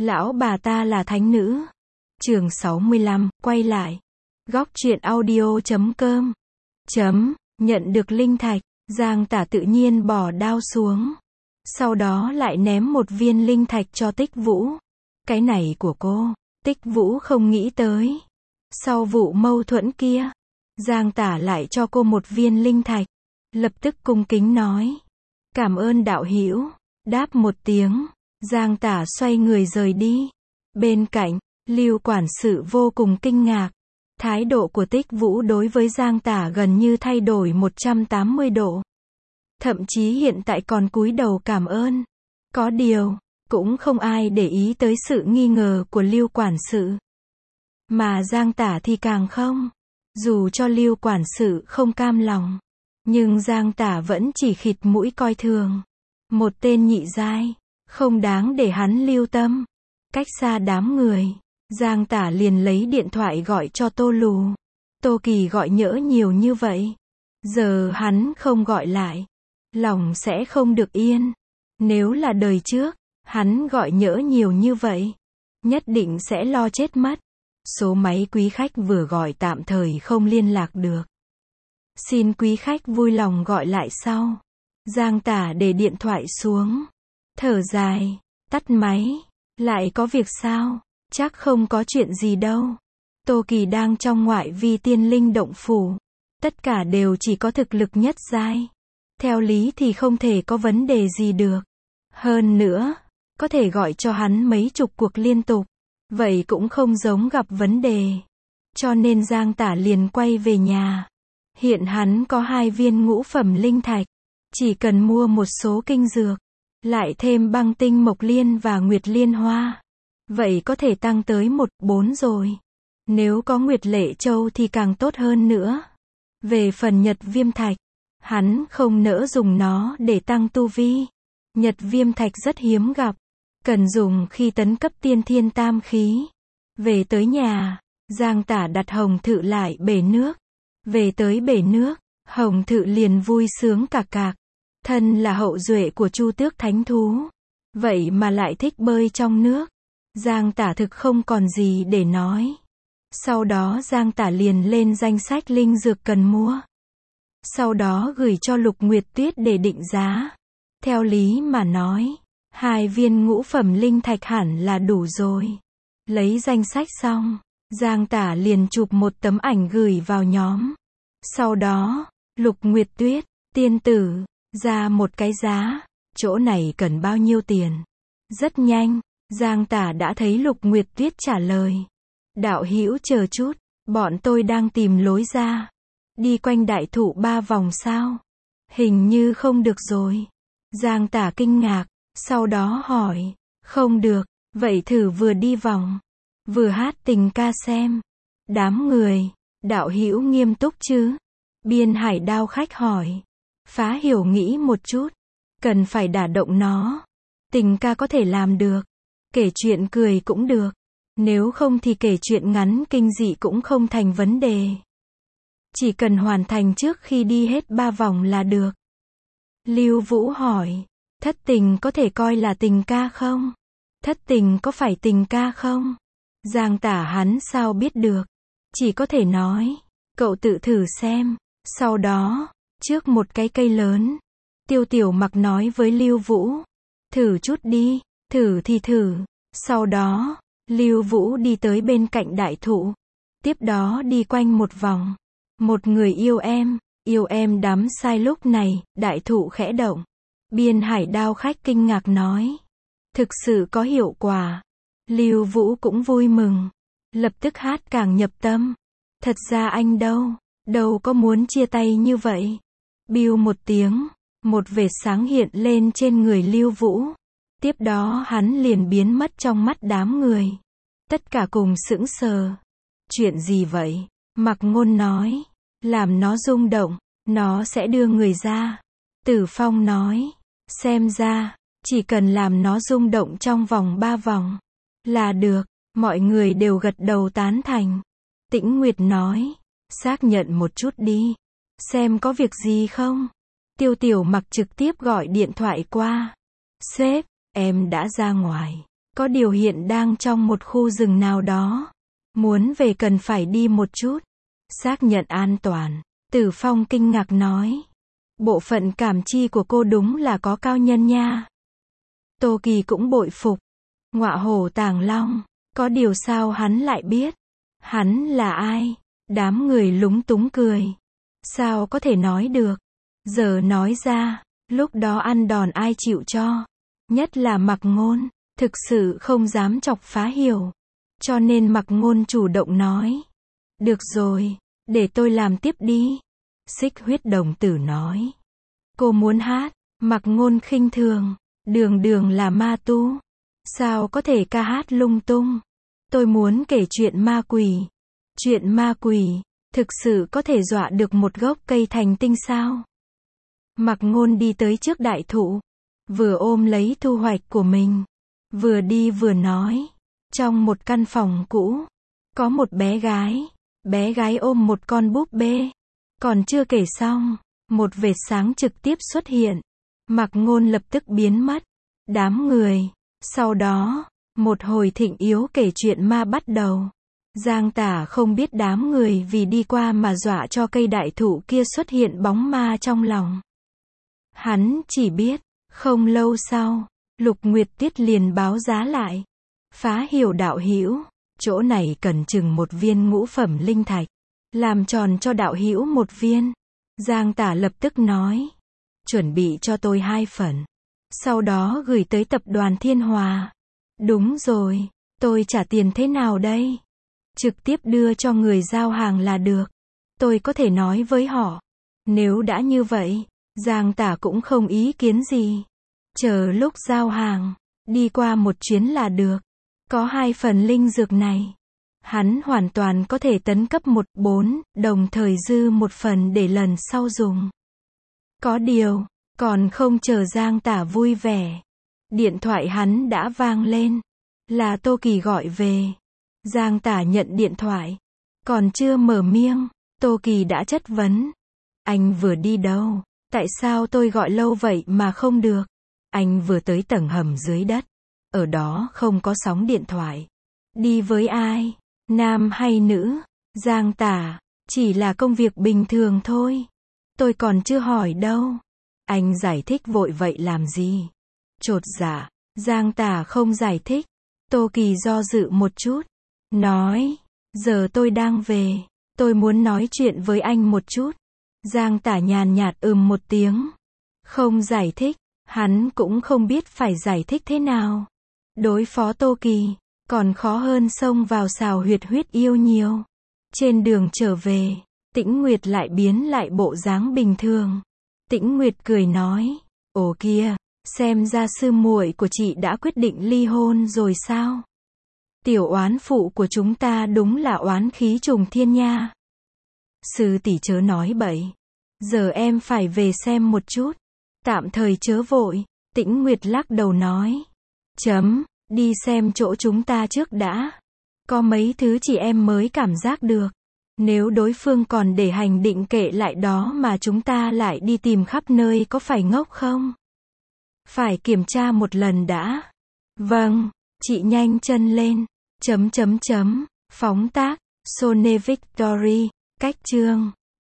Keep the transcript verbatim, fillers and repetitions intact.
Lão bà ta là thánh nữ. Chương sáu mươi lăm, quay lại. Góc truyện audio chấm com. Chấm, nhận được linh thạch, Giang Tả tự nhiên bỏ đao xuống. Sau đó lại ném một viên linh thạch cho Tích Vũ. Cái này của cô, Tích Vũ không nghĩ tới. Sau vụ mâu thuẫn kia, Giang Tả lại cho cô một viên linh thạch. Lập tức cung kính nói. Cảm ơn đạo hữu. Đáp một tiếng, Giang Tả xoay người rời đi. Bên cạnh, Lưu quản sự vô cùng kinh ngạc. Thái độ của Tích Vũ đối với Giang Tả gần như thay đổi một trăm tám mươi độ. Thậm chí hiện tại còn cúi đầu cảm ơn. Có điều, cũng không ai để ý tới sự nghi ngờ của Lưu quản sự. Mà Giang Tả thì càng không. Dù cho Lưu quản sự không cam lòng, nhưng Giang Tả vẫn chỉ khịt mũi coi thường. Một tên nhị giai, không đáng để hắn lưu tâm. Cách xa đám người, Giang Tả liền lấy điện thoại gọi cho Tô Lù. Tô Kỳ gọi nhỡ nhiều như vậy, giờ hắn không gọi lại, lòng sẽ không được yên. Nếu là đời trước, hắn gọi nhỡ nhiều như vậy, nhất định sẽ lo chết mất. Số máy quý khách vừa gọi tạm thời không liên lạc được. Xin quý khách vui lòng gọi lại sau. Giang Tả để điện thoại xuống, thở dài, tắt máy. Lại có việc sao? Chắc không có chuyện gì đâu. Tô Kỳ đang trong ngoại vi tiên linh động phủ. Tất cả đều chỉ có thực lực nhất giai. Theo lý thì không thể có vấn đề gì được. Hơn nữa, có thể gọi cho hắn mấy chục cuộc liên tục. Vậy cũng không giống gặp vấn đề. Cho nên Giang Tả liền quay về nhà. Hiện hắn có hai viên ngũ phẩm linh thạch. Chỉ cần mua một số kinh dược, lại thêm băng tinh mộc liên và nguyệt liên hoa, vậy có thể tăng tới một, bốn rồi. Nếu có nguyệt lệ châu thì càng tốt hơn nữa. Về phần nhật viêm thạch, hắn không nỡ dùng nó để tăng tu vi. Nhật viêm thạch rất hiếm gặp, cần dùng khi tấn cấp tiên thiên tam khí. Về tới nhà, Giang Tả đặt Hồng Thự lại bể nước. Về tới bể nước, Hồng Thự liền vui sướng cạc cạc. Thân là hậu duệ của Chu Tước Thánh Thú, vậy mà lại thích bơi trong nước. Giang Tả thực không còn gì để nói. Sau đó Giang Tả liền lên danh sách linh dược cần mua. Sau đó gửi cho Lục Nguyệt Tuyết để định giá. Theo lý mà nói, hai viên ngũ phẩm linh thạch hẳn là đủ rồi. Lấy danh sách xong, Giang Tả liền chụp một tấm ảnh gửi vào nhóm. Sau đó, Lục Nguyệt Tuyết, tiên tử, ra một cái giá. Chỗ này cần bao nhiêu tiền? Rất nhanh, Giang Tả đã thấy Lục Nguyệt Tuyết trả lời. Đạo hữu chờ chút, bọn tôi đang tìm lối ra. Đi quanh đại thụ ba vòng sao? Hình như không được rồi. Giang Tả kinh ngạc, sau đó hỏi. Không được, vậy thử vừa đi vòng, vừa hát tình ca xem. Đám người, đạo hữu nghiêm túc chứ? Biên Hải Đao khách hỏi. Phá Hiểu nghĩ một chút, cần phải đả động nó. Tình ca có thể làm được, kể chuyện cười cũng được. Nếu không thì kể chuyện ngắn kinh dị cũng không thành vấn đề. Chỉ cần hoàn thành trước khi đi hết ba vòng là được. Lưu Vũ hỏi, thất tình có thể coi là tình ca không? Thất tình có phải tình ca không? Giang Tả hắn sao biết được? Chỉ có thể nói, cậu tự thử xem. Sau đó, trước một cái cây lớn, Tiêu Tiểu Mặc nói với Lưu Vũ. Thử chút đi, thử thì thử. Sau đó, Lưu Vũ đi tới bên cạnh đại thụ. Tiếp đó đi quanh một vòng. Một người yêu em, yêu em đắm sai. Lúc này, đại thụ khẽ động. Biên Hải Đao khách kinh ngạc nói. Thực sự có hiệu quả. Lưu Vũ cũng vui mừng. Lập tức hát càng nhập tâm. Thật ra anh đâu, đâu có muốn chia tay như vậy. Biu một tiếng, một vệt sáng hiện lên trên người Lưu Vũ. Tiếp đó hắn liền biến mất trong mắt đám người. Tất cả cùng sững sờ. Chuyện gì vậy? Mặc Ngôn nói. Làm nó rung động, nó sẽ đưa người ra. Tử Phong nói. Xem ra, chỉ cần làm nó rung động trong vòng ba vòng là được. Mọi người đều gật đầu tán thành. Tĩnh Nguyệt nói. Xác nhận một chút đi. Xem có việc gì không? Tiêu Tiểu Mặc trực tiếp gọi điện thoại qua. Sếp, em đã ra ngoài. Có điều hiện đang trong một khu rừng nào đó. Muốn về cần phải đi một chút. Xác nhận an toàn. Tử Phong kinh ngạc nói. Bộ phận cảm chi của cô đúng là có cao nhân nha. Tô Kỳ cũng bội phục. Ngọa hổ tàng long. Có điều sao hắn lại biết? Hắn là ai? Đám người lúng túng cười. Sao có thể nói được? Giờ nói ra, lúc đó ăn đòn ai chịu cho? Nhất là Mặc Ngôn, thực sự không dám chọc phá hiểu. Cho nên Mặc Ngôn chủ động nói. Được rồi, để tôi làm tiếp đi. Xích Huyết đồng tử nói. Cô muốn hát, Mặc Ngôn khinh thường. Đường đường là ma tu. Sao có thể ca hát lung tung? Tôi muốn kể chuyện ma quỷ. Chuyện ma quỷ, thực sự có thể dọa được một gốc cây thành tinh sao? Mặc Ngôn đi tới trước đại thụ. Vừa ôm lấy thu hoạch của mình. Vừa đi vừa nói. Trong một căn phòng cũ. Có một bé gái. Bé gái ôm một con búp bê. Còn chưa kể xong. Một vệt sáng trực tiếp xuất hiện. Mặc Ngôn lập tức biến mất. Đám người. Sau đó, một hồi thịnh yếu kể chuyện ma bắt đầu. Giang Tả không biết đám người vì đi qua mà dọa cho cây đại thụ kia xuất hiện bóng ma trong lòng. Hắn chỉ biết, không lâu sau, Lục Nguyệt Tiết liền báo giá lại. Phá hiểu đạo hữu, chỗ này cần chừng một viên ngũ phẩm linh thạch. Làm tròn cho đạo hữu một viên. Giang Tả lập tức nói. Chuẩn bị cho tôi hai phần. Sau đó gửi tới tập đoàn Thiên Hòa. Đúng rồi, tôi trả tiền thế nào đây? Trực tiếp đưa cho người giao hàng là được. Tôi có thể nói với họ. Nếu đã như vậy, Giang Tả cũng không ý kiến gì. Chờ lúc giao hàng, đi qua một chuyến là được. Có hai phần linh dược này. Hắn hoàn toàn có thể tấn cấp một, bốn, đồng thời dư một phần để lần sau dùng. Có điều, còn không chờ Giang Tả vui vẻ. Điện thoại hắn đã vang lên. Là Tô Kỳ gọi về. Giang Tả nhận điện thoại. Còn chưa mở miệng, Tô Kỳ đã chất vấn. Anh vừa đi đâu? Tại sao tôi gọi lâu vậy mà không được? Anh vừa tới tầng hầm dưới đất. Ở đó không có sóng điện thoại. Đi với ai? Nam hay nữ? Giang Tả, chỉ là công việc bình thường thôi. Tôi còn chưa hỏi đâu. Anh giải thích vội vậy làm gì? Chột dạ, Giang Tả không giải thích. Tô Kỳ do dự một chút. Nói, giờ tôi đang về. Tôi muốn nói chuyện với anh một chút. Giang Tả nhàn nhạt ừm một tiếng. Không giải thích, hắn cũng không biết phải giải thích thế nào. Đối phó Tô Kỳ, còn khó hơn xông vào xào huyệt huyết yêu nhiều. Trên đường trở về, Tĩnh Nguyệt lại biến lại bộ dáng bình thường. Tĩnh Nguyệt cười nói, ồ kia, xem ra sư muội của chị đã quyết định ly hôn rồi sao? Tiểu oán phụ của chúng ta đúng là oán khí trùng thiên nha. Sư tỷ chớ nói bậy. Giờ em phải về xem một chút. Tạm thời chớ vội. Tĩnh Nguyệt lắc đầu nói. Chấm, đi xem chỗ chúng ta trước đã. Có mấy thứ chị em mới cảm giác được. Nếu đối phương còn để hành định kệ lại đó mà chúng ta lại đi tìm khắp nơi có phải ngốc không? Phải kiểm tra một lần đã. Vâng, chị nhanh chân lên. Chấm chấm chấm, phóng tác, Sone Victory, cách chương.